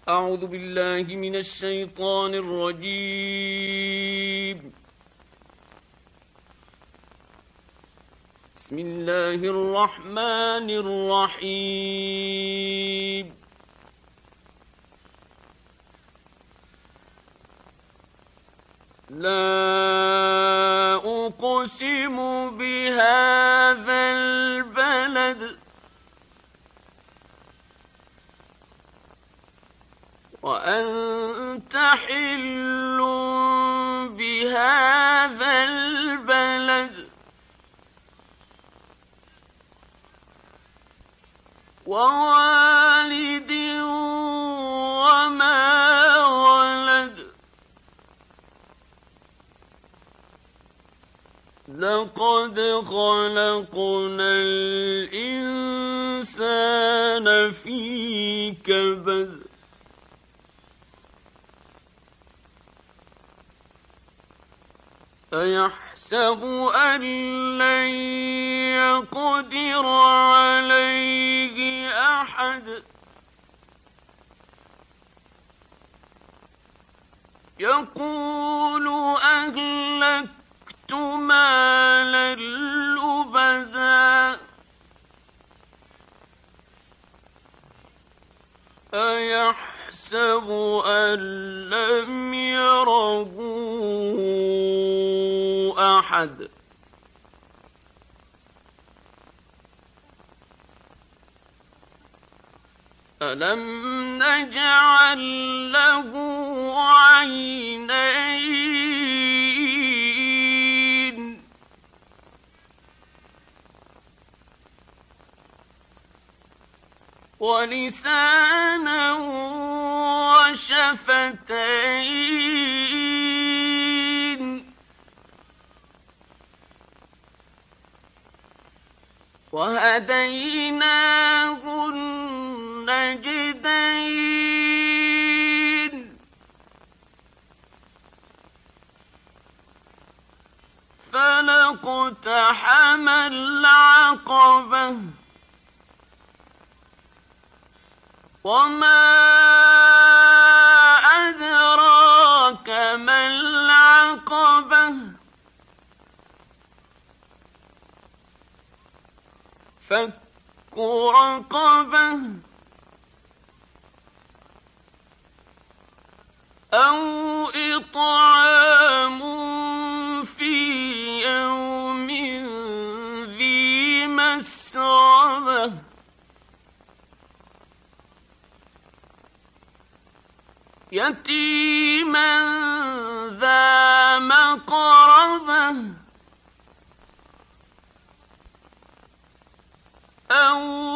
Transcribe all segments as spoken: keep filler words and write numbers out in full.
أعوذ بالله من الشيطان الرجيم. بسم الله الرحمن الرحيم. لا أقسم بهذا البلد وأنت حل بهذا البلد ووالد وما ولد لقد خلقنا الإنسان في كبد أيحسب أن لن يقدر عليه أحد يقول أهلكت مالا لبدا أيحسب أن لم يره أحد ألم نجعل له عينين ولسانا وشفتين وهديناه النجدين فلاقتحم العقبة وما أدراك ما العقبة فك رقبة أو إطعام في يوم ذي مسغبة يتيما ذا مقربة أو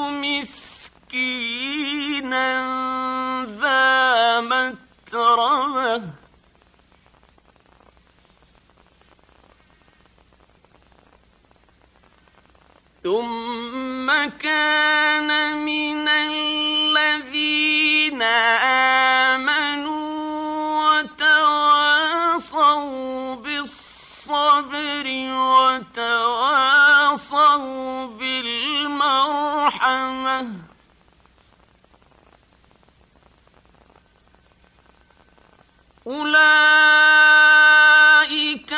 مسكينا ذا متربة ثم كان من الذين آمنوا وتواصوا بالصبر وتواصوا بالمرحمة أولئك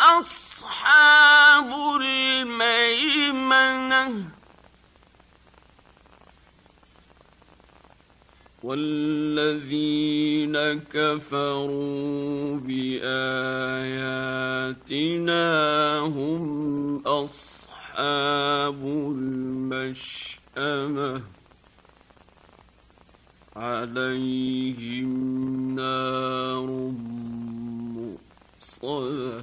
أصحاب الميمنة والذين كفروا بآياتنا هم أصحاب المشأمة عليهم نار مؤصدة.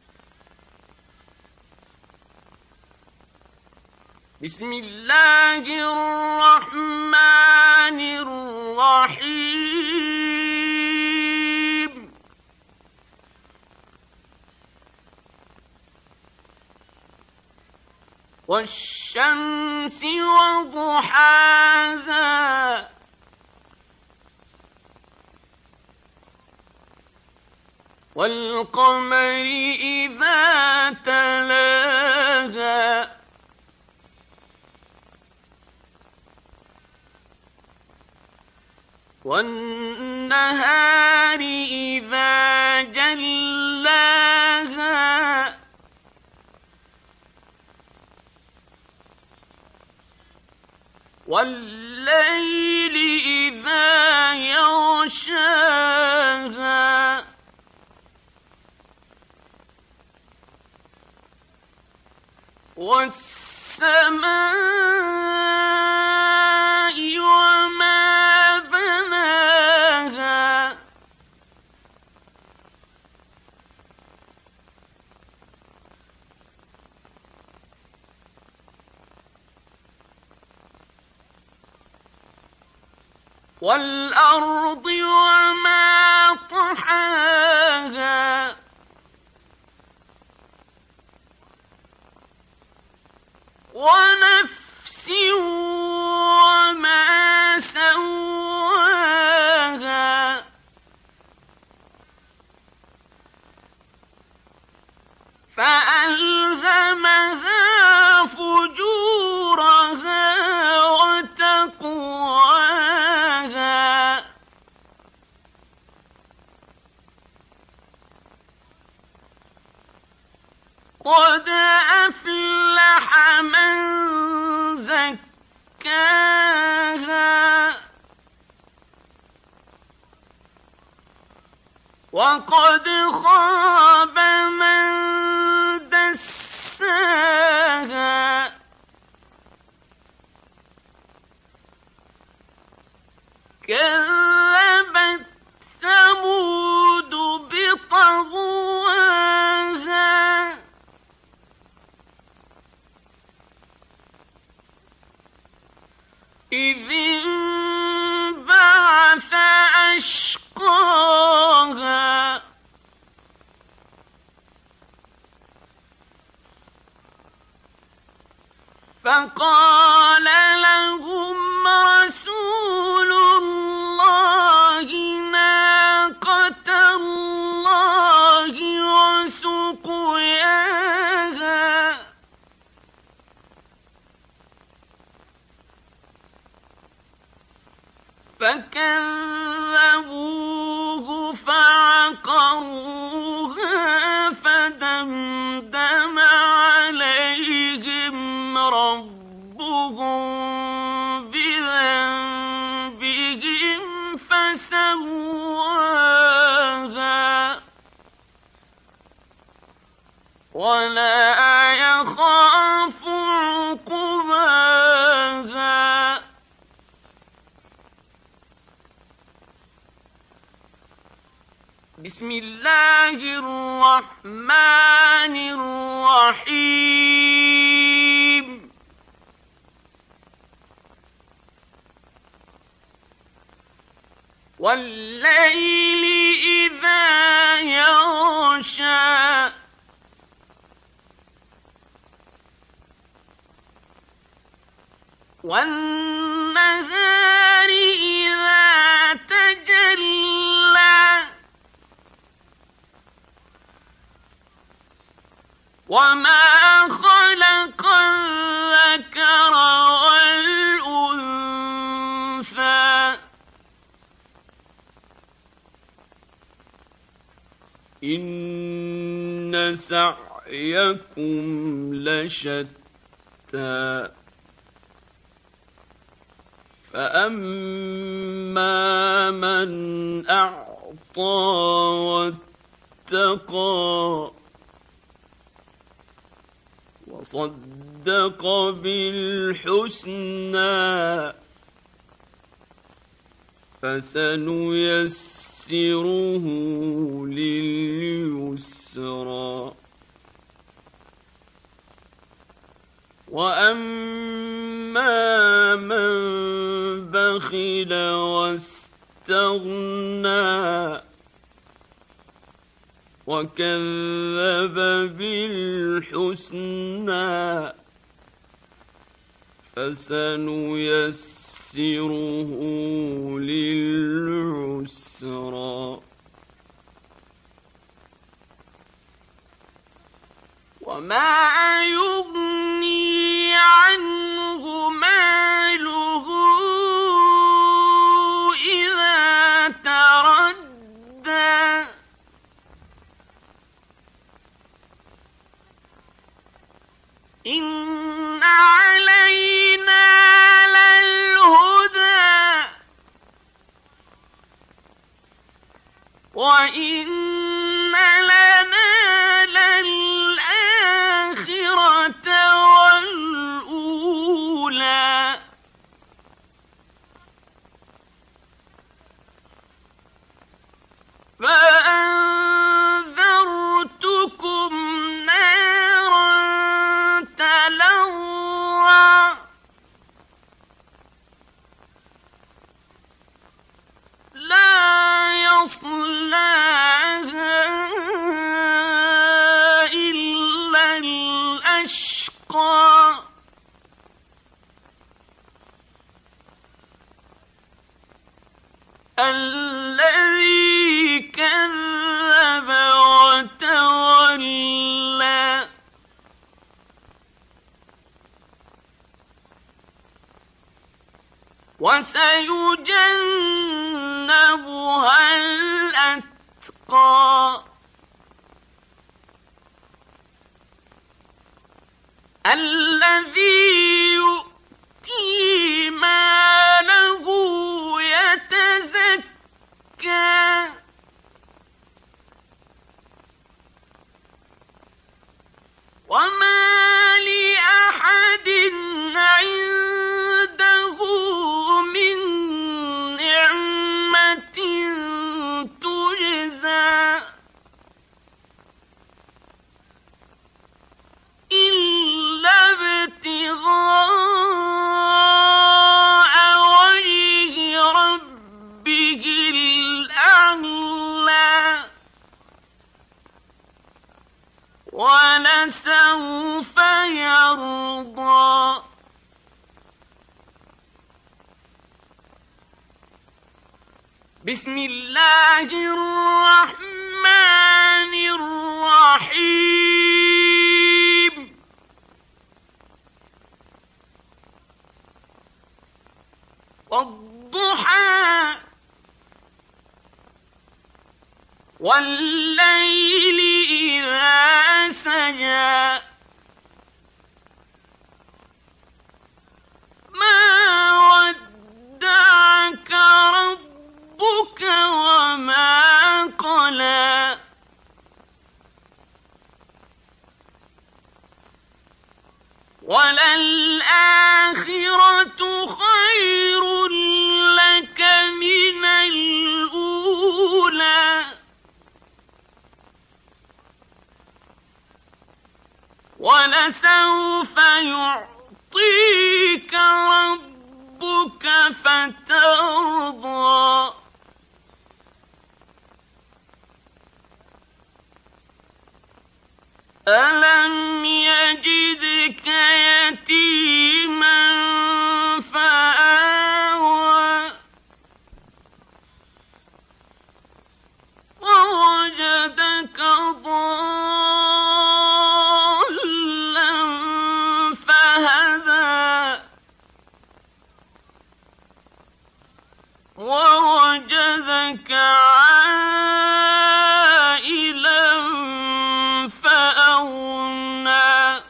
بسم الله الرحمن الرحيم. والشمس وضحاها والقمر إذا تلاها والنهار إذا جلاها والليل إذا يغشاها والسماء وما بناها والأرض وما طحاها ونفس وما سواها فألهمها فجورها وتقواها قد أفلح من زكاها وقد خاب من دساها كذبت ثمود بطغواها إذ انبعث أشقاها فقال لهم رسول الله ناقة الله وسقياها فكذبوه فعقروها فدمدم عليهم ربهم بذنبهم فسواها ولا يخاف عقباها بسم الله الرحمن الرحيم والليل إذا يغشى والنهار إذا تجلى وما خلق الذكر والأنثى إن سعيكم لشتى فأما من أعطى واتقى وصدق بالحسنى فسنيسره لليسرى وأما من بخل واستغنى وكذب بالحسنى فسنيسره للعسرى وما يغني عنه ماله إذا وإن لنا للآخرة والأولى فأنذرتكم نارا تلظى لا يصلاها إلا الأشقى الذي كذب وتولى وسيجنبها الأتقى الذي يؤتي ماله يتزكى وما لأحد عنده من نعمة تجزى إلا ابتغاء وجه ربه الأعلى ولسوف يرضى بسم الله الرحمن الرحيم والضحى والليل إذا سجى ما ودعك ربك وما قلى وللآخرة خير لك من الأولى ولسوف يعطيك ربك فترضى ألم يجدك يتيما فآوى ووجدك ضالا فهدى ووجدك عائلا فأغنى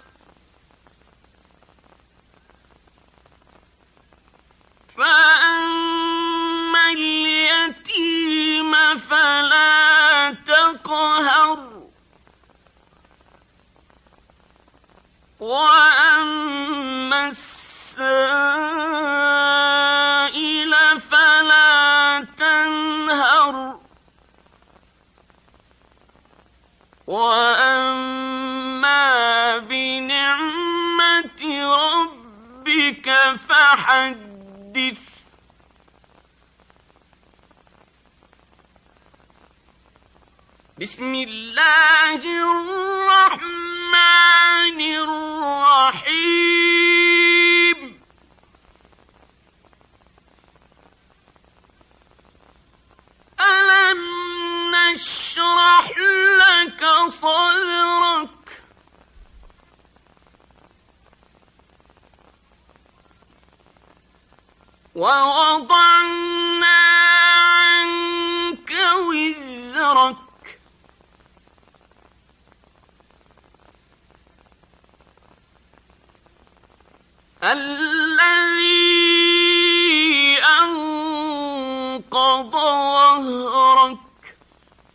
فأما اليتيم فلا تقهر وأما السائل فلا تنهر وأما بنعمة ربك فحدث بسم الله الرحمن الرحيم ألم نشرح لك صدرك ووضعنا عنك وزرك الذي أنقض ظهرك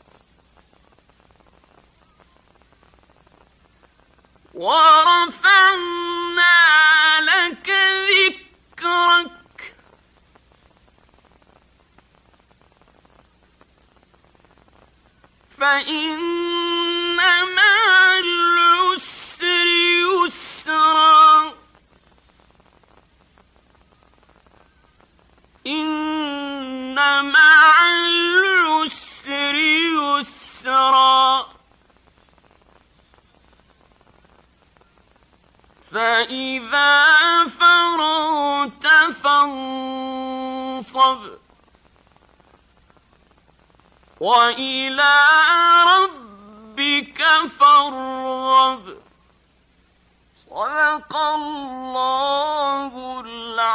فإن مع العسر يسرا إن مع العسر يسرا فإذا فرغت فانصب وإلى ربك فارغب صدق الله العظيم.